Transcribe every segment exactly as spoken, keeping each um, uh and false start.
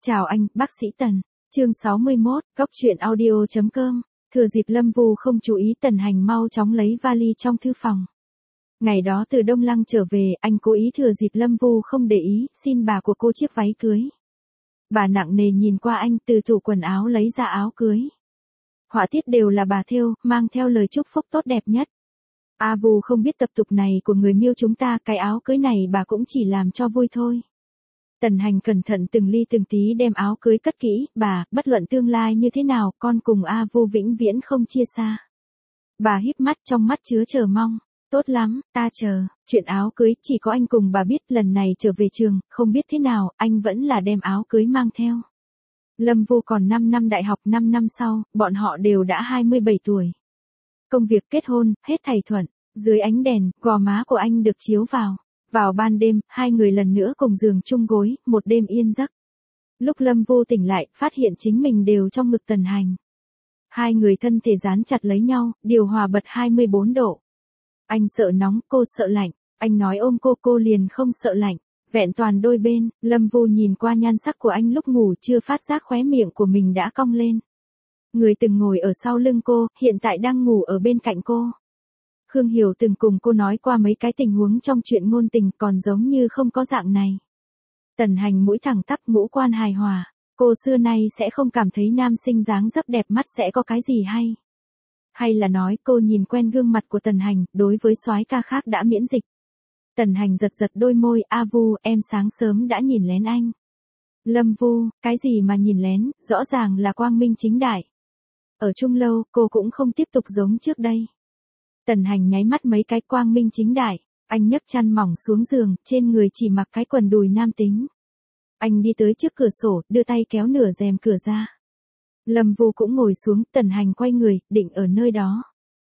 Chào anh, bác sĩ Tần. Chương sáu mươi mốt, góc truyện audio chấm com. Thừa dịp Lâm Vu không chú ý, Tần Hành mau chóng lấy vali trong thư phòng. Ngày đó từ Đông Lăng trở về, anh cố ý thừa dịp Lâm Vu không để ý, xin bà của cô chiếc váy cưới. Bà nặng nề nhìn qua anh, từ tủ quần áo lấy ra áo cưới. Họa tiết đều là bà thêu, mang theo lời chúc phúc tốt đẹp nhất. A Vu không biết tập tục này của người Miêu chúng ta, cái áo cưới này bà cũng chỉ làm cho vui thôi. Tần Hành cẩn thận từng ly từng tí đem áo cưới cất kỹ, bà, bất luận tương lai như thế nào, con cùng A Vu vĩnh viễn không chia xa. Bà híp mắt, trong mắt chứa chờ mong. Tốt lắm, ta chờ, chuyện áo cưới chỉ có anh cùng bà biết, lần này trở về trường, không biết thế nào, anh vẫn là đem áo cưới mang theo. Lâm Vu còn năm năm đại học, năm năm sau, bọn họ đều đã hai mươi bảy tuổi. Công việc, kết hôn, hết thảy thuận, dưới ánh đèn, gò má của anh được chiếu vào. Vào ban đêm, hai người lần nữa cùng giường chung gối, một đêm yên giấc. Lúc Lâm Vu tỉnh lại, phát hiện chính mình đều trong ngực Tần Hành. Hai người thân thể dán chặt lấy nhau, điều hòa bật hai mươi bốn độ. Anh sợ nóng, cô sợ lạnh. Anh nói ôm cô, cô liền không sợ lạnh. Vẹn toàn đôi bên, Lâm Vu nhìn qua nhan sắc của anh lúc ngủ chưa phát giác khóe miệng của mình đã cong lên. Người từng ngồi ở sau lưng cô, hiện tại đang ngủ ở bên cạnh cô. Khương Hiểu từng cùng cô nói qua mấy cái tình huống trong chuyện ngôn tình, còn giống như không có dạng này. Tần Hành mũi thẳng tắp, ngũ quan hài hòa. Cô xưa nay sẽ không cảm thấy nam sinh dáng dấp đẹp mắt sẽ có cái gì hay. Hay là nói cô nhìn quen gương mặt của Tần Hành, đối với soái ca khác đã miễn dịch. Tần Hành giật giật đôi môi, A Vu, em sáng sớm đã nhìn lén anh. Lâm Vu, cái gì mà nhìn lén, rõ ràng là quang minh chính đại. Ở chung lâu, cô cũng không tiếp tục giống trước đây. Tần Hành nháy mắt mấy cái, quang minh chính đại. Anh nhấc chăn mỏng xuống giường, trên người chỉ mặc cái quần đùi nam tính. Anh đi tới trước cửa sổ, đưa tay kéo nửa rèm cửa ra. Lâm Vu cũng ngồi xuống, Tần Hành quay người, định ở nơi đó.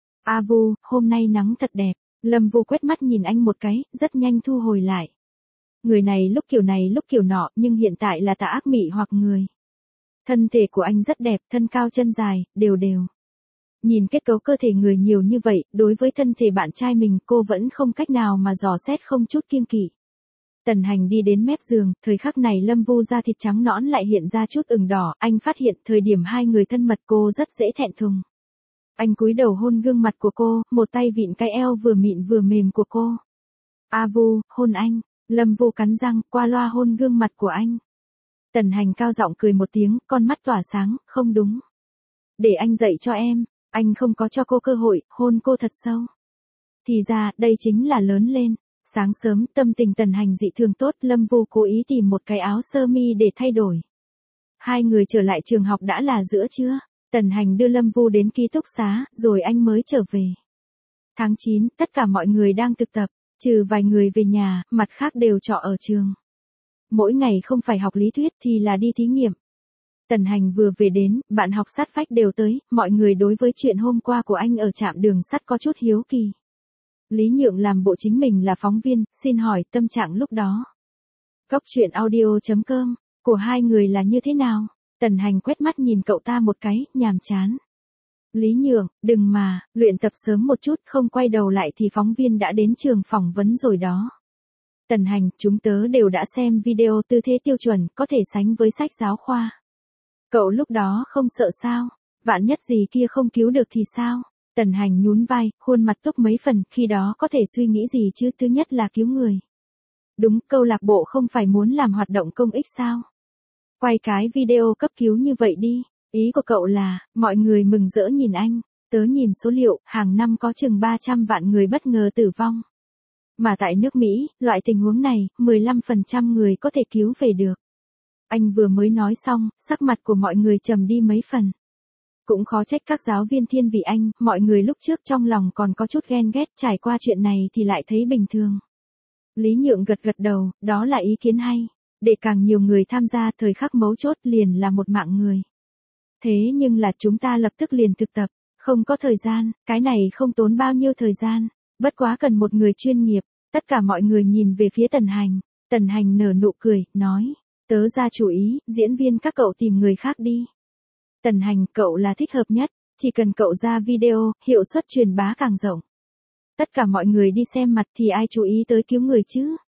A Vu, hôm nay nắng thật đẹp. Lâm Vu quét mắt nhìn anh một cái, rất nhanh thu hồi lại. Người này lúc kiểu này lúc kiểu nọ, nhưng hiện tại là tà ác mị hoặc người. Thân thể của anh rất đẹp, thân cao chân dài, đều đều. Nhìn kết cấu cơ thể người nhiều như vậy, đối với thân thể bạn trai mình cô vẫn không cách nào mà dò xét không chút kiêng kỵ. Tần Hành đi đến mép giường, thời khắc này Lâm Vu da thịt trắng nõn lại hiện ra chút ửng đỏ, anh phát hiện thời điểm hai người thân mật cô rất dễ thẹn thùng. Anh cúi đầu hôn gương mặt của cô, một tay vịn cái eo vừa mịn vừa mềm của cô. A Vu, hôn anh. Lâm Vu cắn răng, qua loa hôn gương mặt của anh. Tần Hành cao giọng cười một tiếng, con mắt tỏa sáng, không đúng. Để anh dạy cho em. Anh không có cho cô cơ hội, hôn cô thật sâu. Thì ra, đây chính là lớn lên. Sáng sớm, tâm tình Tần Hành dị thường tốt, Lâm Vu cố ý tìm một cái áo sơ mi để thay đổi. Hai người trở lại trường học đã là giữa trưa. Tần Hành đưa Lâm Vu đến ký túc xá, rồi anh mới trở về. Tháng chín, tất cả mọi người đang thực tập, trừ vài người về nhà, mặt khác đều trọ ở trường. Mỗi ngày không phải học lý thuyết thì là đi thí nghiệm. Tần Hành vừa về đến, bạn học sát vách đều tới, mọi người đối với chuyện hôm qua của anh ở trạm đường sắt có chút hiếu kỳ. Lý Nhượng làm bộ chính mình là phóng viên, xin hỏi tâm trạng lúc đó. Góc truyện audio chấm com, của hai người là như thế nào? Tần Hành quét mắt nhìn cậu ta một cái, nhàm chán. Lý Nhượng, đừng mà, luyện tập sớm một chút, không quay đầu lại thì phóng viên đã đến trường phỏng vấn rồi đó. Tần Hành, chúng tớ đều đã xem video tư thế tiêu chuẩn, có thể sánh với sách giáo khoa. Cậu lúc đó không sợ sao? Vạn nhất gì kia không cứu được thì sao? Tần Hành nhún vai, khuôn mặt túc mấy phần, khi đó có thể suy nghĩ gì chứ, thứ nhất là cứu người. Đúng, câu lạc bộ không phải muốn làm hoạt động công ích sao? Quay cái video cấp cứu như vậy đi. Ý của cậu là, mọi người mừng rỡ nhìn anh. Tớ nhìn số liệu, hàng năm có chừng ba trăm vạn người bất ngờ tử vong. Mà tại nước Mỹ, loại tình huống này, mười lăm phần trăm người có thể cứu về được. Anh vừa mới nói xong, sắc mặt của mọi người trầm đi mấy phần. Cũng khó trách các giáo viên thiên vị anh, mọi người lúc trước trong lòng còn có chút ghen ghét, trải qua chuyện này thì lại thấy bình thường. Lý Nhượng gật gật đầu, đó là ý kiến hay. Để càng nhiều người tham gia, thời khắc mấu chốt liền là một mạng người. Thế nhưng là chúng ta lập tức liền thực tập, không có thời gian, cái này không tốn bao nhiêu thời gian, bất quá cần một người chuyên nghiệp. Tất cả mọi người nhìn về phía Tần Hành. Tần Hành nở nụ cười, nói, tớ ra chủ ý, diễn viên các cậu tìm người khác đi. Tần Hành, cậu là thích hợp nhất, chỉ cần cậu ra video, hiệu suất truyền bá càng rộng. Tất cả mọi người đi xem mặt thì ai chú ý tới cứu người chứ?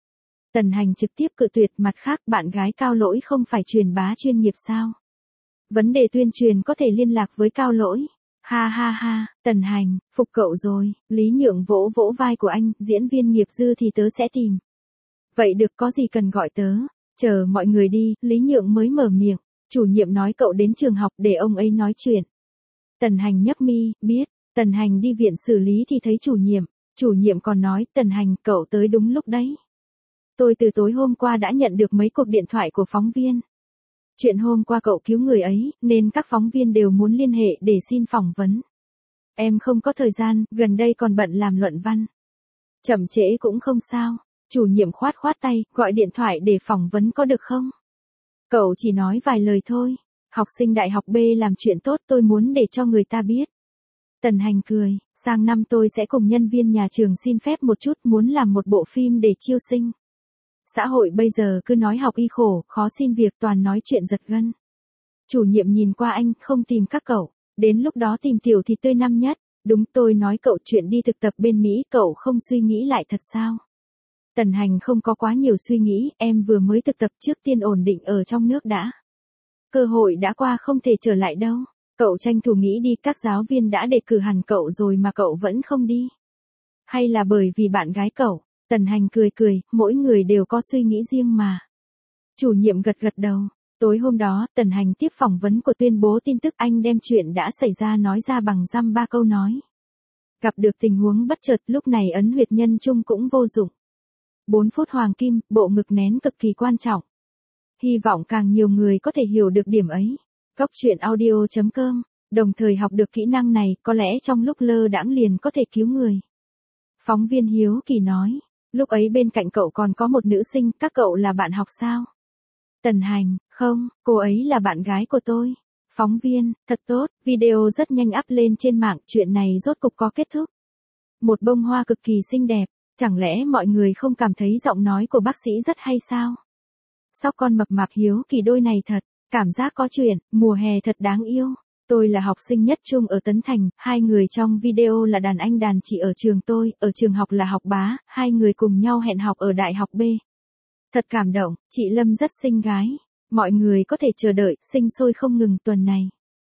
Tần Hành trực tiếp cự tuyệt, mặt khác bạn gái Cao Lỗi không phải truyền bá chuyên nghiệp sao? Vấn đề tuyên truyền có thể liên lạc với Cao Lỗi. Ha ha ha, Tần Hành, phục cậu rồi, Lý Nhượng vỗ vỗ vai của anh, diễn viên nghiệp dư thì tớ sẽ tìm. Vậy được, có gì cần gọi tớ. Chờ mọi người đi, Lý Nhượng mới mở miệng, chủ nhiệm nói cậu đến trường học để ông ấy nói chuyện. Tần Hành nhấp mi, biết. Tần Hành đi viện xử lý thì thấy chủ nhiệm, chủ nhiệm còn nói, Tần Hành, cậu tới đúng lúc đấy. Tôi từ tối hôm qua đã nhận được mấy cuộc điện thoại của phóng viên. Chuyện hôm qua cậu cứu người ấy, nên các phóng viên đều muốn liên hệ để xin phỏng vấn. Em không có thời gian, gần đây còn bận làm luận văn. Chậm trễ cũng không sao. Chủ nhiệm khoát khoát tay, gọi điện thoại để phỏng vấn có được không? Cậu chỉ nói vài lời thôi. Học sinh đại học B làm chuyện tốt, tôi muốn để cho người ta biết. Tần Hành cười, sang năm tôi sẽ cùng nhân viên nhà trường xin phép một chút, muốn làm một bộ phim để chiêu sinh. Xã hội bây giờ cứ nói học y khổ, khó xin việc, toàn nói chuyện giật gân. Chủ nhiệm nhìn qua anh, không tìm các cậu, đến lúc đó tìm tiểu thì tươi năm nhất. Đúng, tôi nói cậu chuyện đi thực tập bên Mỹ, cậu không suy nghĩ lại thật sao? Tần Hành không có quá nhiều suy nghĩ, em vừa mới thực tập, trước tiên ổn định ở trong nước đã. Cơ hội đã qua không thể trở lại đâu. Cậu tranh thủ nghĩ đi, các giáo viên đã đề cử hẳn cậu rồi mà cậu vẫn không đi. Hay là bởi vì bạn gái cậu? Tần Hành cười cười, mỗi người đều có suy nghĩ riêng mà. Chủ nhiệm gật gật đầu. Tối hôm đó, Tần Hành tiếp phỏng vấn của tuyên bố tin tức, anh đem chuyện đã xảy ra nói ra bằng dăm ba câu nói. Gặp được tình huống bất chợt, lúc này ấn huyệt nhân trung cũng vô dụng. bốn phút hoàng kim, bộ ngực nén cực kỳ quan trọng. Hy vọng càng nhiều người có thể hiểu được điểm ấy. Góc truyện audio chấm com, đồng thời học được kỹ năng này, có lẽ trong lúc lơ đãng liền có thể cứu người. Phóng viên hiếu kỳ nói, lúc ấy bên cạnh cậu còn có một nữ sinh, các cậu là bạn học sao? Tần Hành, không, cô ấy là bạn gái của tôi. Phóng viên, thật tốt, video rất nhanh up lên trên mạng, chuyện này rốt cục có kết thúc. Một bông hoa cực kỳ xinh đẹp, chẳng lẽ mọi người không cảm thấy giọng nói của bác sĩ rất hay sao? Sóc con mập mạp hiếu kỳ đôi này thật, cảm giác có chuyện, mùa hè thật đáng yêu. Tôi là học sinh nhất trung ở Tấn Thành, hai người trong video là đàn anh đàn chị ở trường tôi, ở trường học là học bá, hai người cùng nhau hẹn học ở đại học B. Thật cảm động, chị Lâm rất xinh gái. Mọi người có thể chờ đợi, sinh sôi không ngừng tuần này.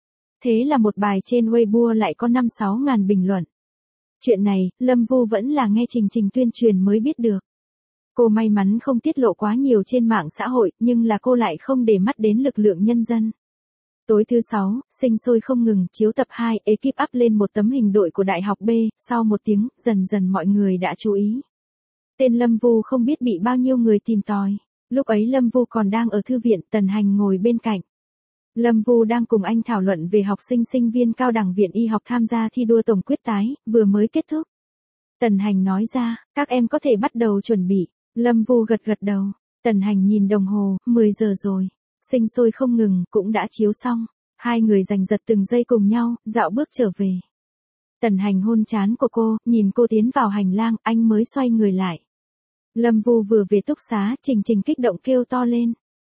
Thế là một bài trên Weibo lại có năm sáu ngàn bình luận. Chuyện này, Lâm Vu vẫn là nghe Trình Trình tuyên truyền mới biết được. Cô may mắn không tiết lộ quá nhiều trên mạng xã hội, nhưng là cô lại không để mắt đến lực lượng nhân dân. Tối thứ sáu, sinh sôi không ngừng, chiếu tập hai, ekip up lên một tấm hình đội của Đại học B, sau một tiếng, dần dần mọi người đã chú ý. Tên Lâm Vu không biết bị bao nhiêu người tìm tòi. Lúc ấy Lâm Vu còn đang ở thư viện, Tần Hành ngồi bên cạnh. Lâm Vu đang cùng anh thảo luận về học sinh sinh viên cao đẳng viện y học tham gia thi đua tổng quyết tái, vừa mới kết thúc. Tần Hành nói ra, các em có thể bắt đầu chuẩn bị. Lâm Vu gật gật đầu. Tần Hành nhìn đồng hồ, mười giờ rồi. Sinh sôi không ngừng, cũng đã chiếu xong. Hai người giành giật từng giây cùng nhau, dạo bước trở về. Tần Hành hôn trán của cô, nhìn cô tiến vào hành lang, anh mới xoay người lại. Lâm Vu vừa về túc xá, Trình Trình kích động kêu to lên.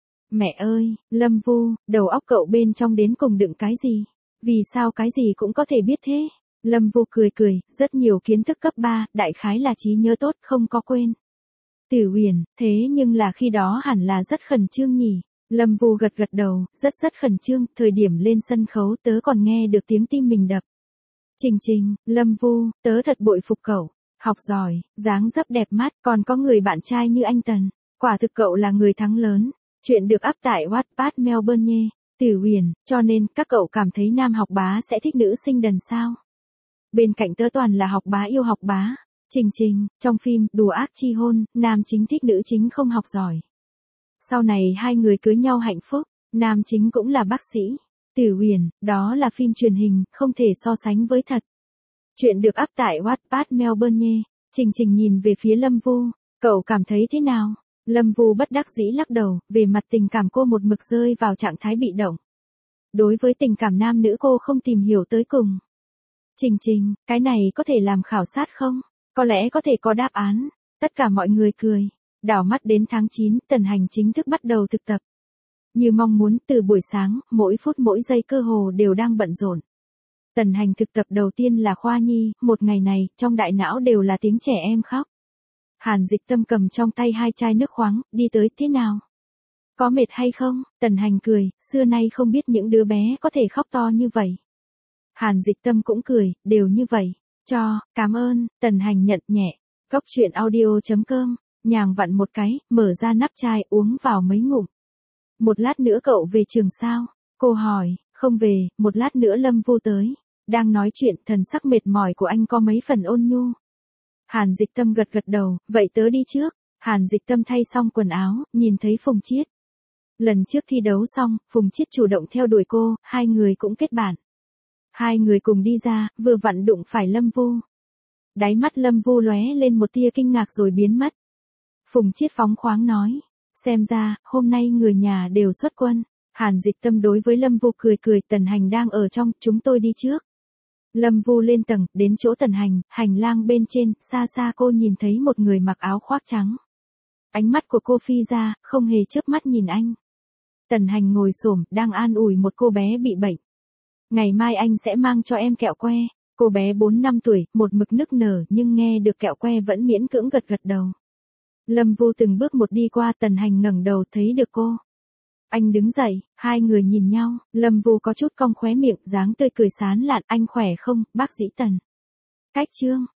Mẹ ơi, Lâm Vu, đầu óc cậu bên trong đến cùng đựng cái gì? Vì sao cái gì cũng có thể biết thế? Lâm Vu cười cười, rất nhiều kiến thức cấp ba, đại khái là trí nhớ tốt, không có quên. Tử Huyền, thế nhưng là khi đó hẳn là rất khẩn trương nhỉ? Lâm Vu gật gật đầu, rất rất khẩn trương, thời điểm lên sân khấu tớ còn nghe được tiếng tim mình đập. Trình Trình, Lâm Vu, tớ thật bội phục cậu, học giỏi, dáng dấp đẹp mắt, còn có người bạn trai như anh Tần, quả thực cậu là người thắng lớn. Chuyện được up tại Wattpad Melbourne nhé. Tử Huyền, cho nên các cậu cảm thấy nam học bá sẽ thích nữ sinh đần sao? Bên cạnh tớ toàn là học bá yêu học bá. Trình Trình, trong phim Đùa ác chi hôn, nam chính thích nữ chính không học giỏi. Sau này hai người cưới nhau hạnh phúc, nam chính cũng là bác sĩ. Tử Huyền, đó là phim truyền hình, không thể so sánh với thật. Chuyện được up tại Wattpad Melbourne nhé. Trình Trình nhìn về phía Lâm Vu, cậu cảm thấy thế nào? Lâm Vu bất đắc dĩ lắc đầu, về mặt tình cảm cô một mực rơi vào trạng thái bị động. Đối với tình cảm nam nữ cô không tìm hiểu tới cùng. Trình Trình, cái này có thể làm khảo sát không? Có lẽ có thể có đáp án. Tất cả mọi người cười. Đảo mắt đến tháng chín, Tần Hành chính thức bắt đầu thực tập. Như mong muốn, từ buổi sáng, mỗi phút mỗi giây cơ hồ đều đang bận rộn. Tần Hành thực tập đầu tiên là khoa nhi, một ngày này, trong đại não đều là tiếng trẻ em khóc. Hàn Dịch Tâm cầm trong tay hai chai nước khoáng, đi tới, thế nào? Có mệt hay không? Tần Hành cười, xưa nay không biết những đứa bé có thể khóc to như vậy. Hàn Dịch Tâm cũng cười, đều như vậy. Cho, cảm ơn, Tần Hành nhận nhẹ. Cốc truyện audio.com, nhàng vặn một cái, mở ra nắp chai uống vào mấy ngụm. Một lát nữa cậu về trường sao? Cô hỏi, không về, một lát nữa Lâm Vu tới. Đang nói chuyện, thần sắc mệt mỏi của anh có mấy phần ôn nhu. Hàn Dịch Tâm gật gật đầu, vậy tớ đi trước. Hàn Dịch Tâm thay xong quần áo, nhìn thấy Phùng Chiết. Lần trước thi đấu xong, Phùng Chiết chủ động theo đuổi cô, hai người cũng kết bạn. Hai người cùng đi ra, vừa vặn đụng phải Lâm Vu. Đáy mắt Lâm Vu lóe lên một tia kinh ngạc rồi biến mất. Phùng Chiết phóng khoáng nói, xem ra, hôm nay người nhà đều xuất quân. Hàn Dịch Tâm đối với Lâm Vu cười cười, Tần Hành đang ở trong, chúng tôi đi trước. Lâm Vu lên tầng, đến chỗ Tần Hành, hành lang bên trên, xa xa cô nhìn thấy một người mặc áo khoác trắng. Ánh mắt của cô phi ra, không hề chớp mắt nhìn anh. Tần Hành ngồi xổm, đang an ủi một cô bé bị bệnh. Ngày mai anh sẽ mang cho em kẹo que. Cô bé bốn năm tuổi, một mực nức nở nhưng nghe được kẹo que vẫn miễn cưỡng gật gật đầu. Lâm Vu từng bước một đi qua, Tần Hành ngẩng đầu thấy được cô. Anh đứng dậy, hai người nhìn nhau, Lâm Vu có chút cong khóe miệng, dáng tươi cười sán lạn, anh khỏe không, bác sĩ Tần. Cách chương,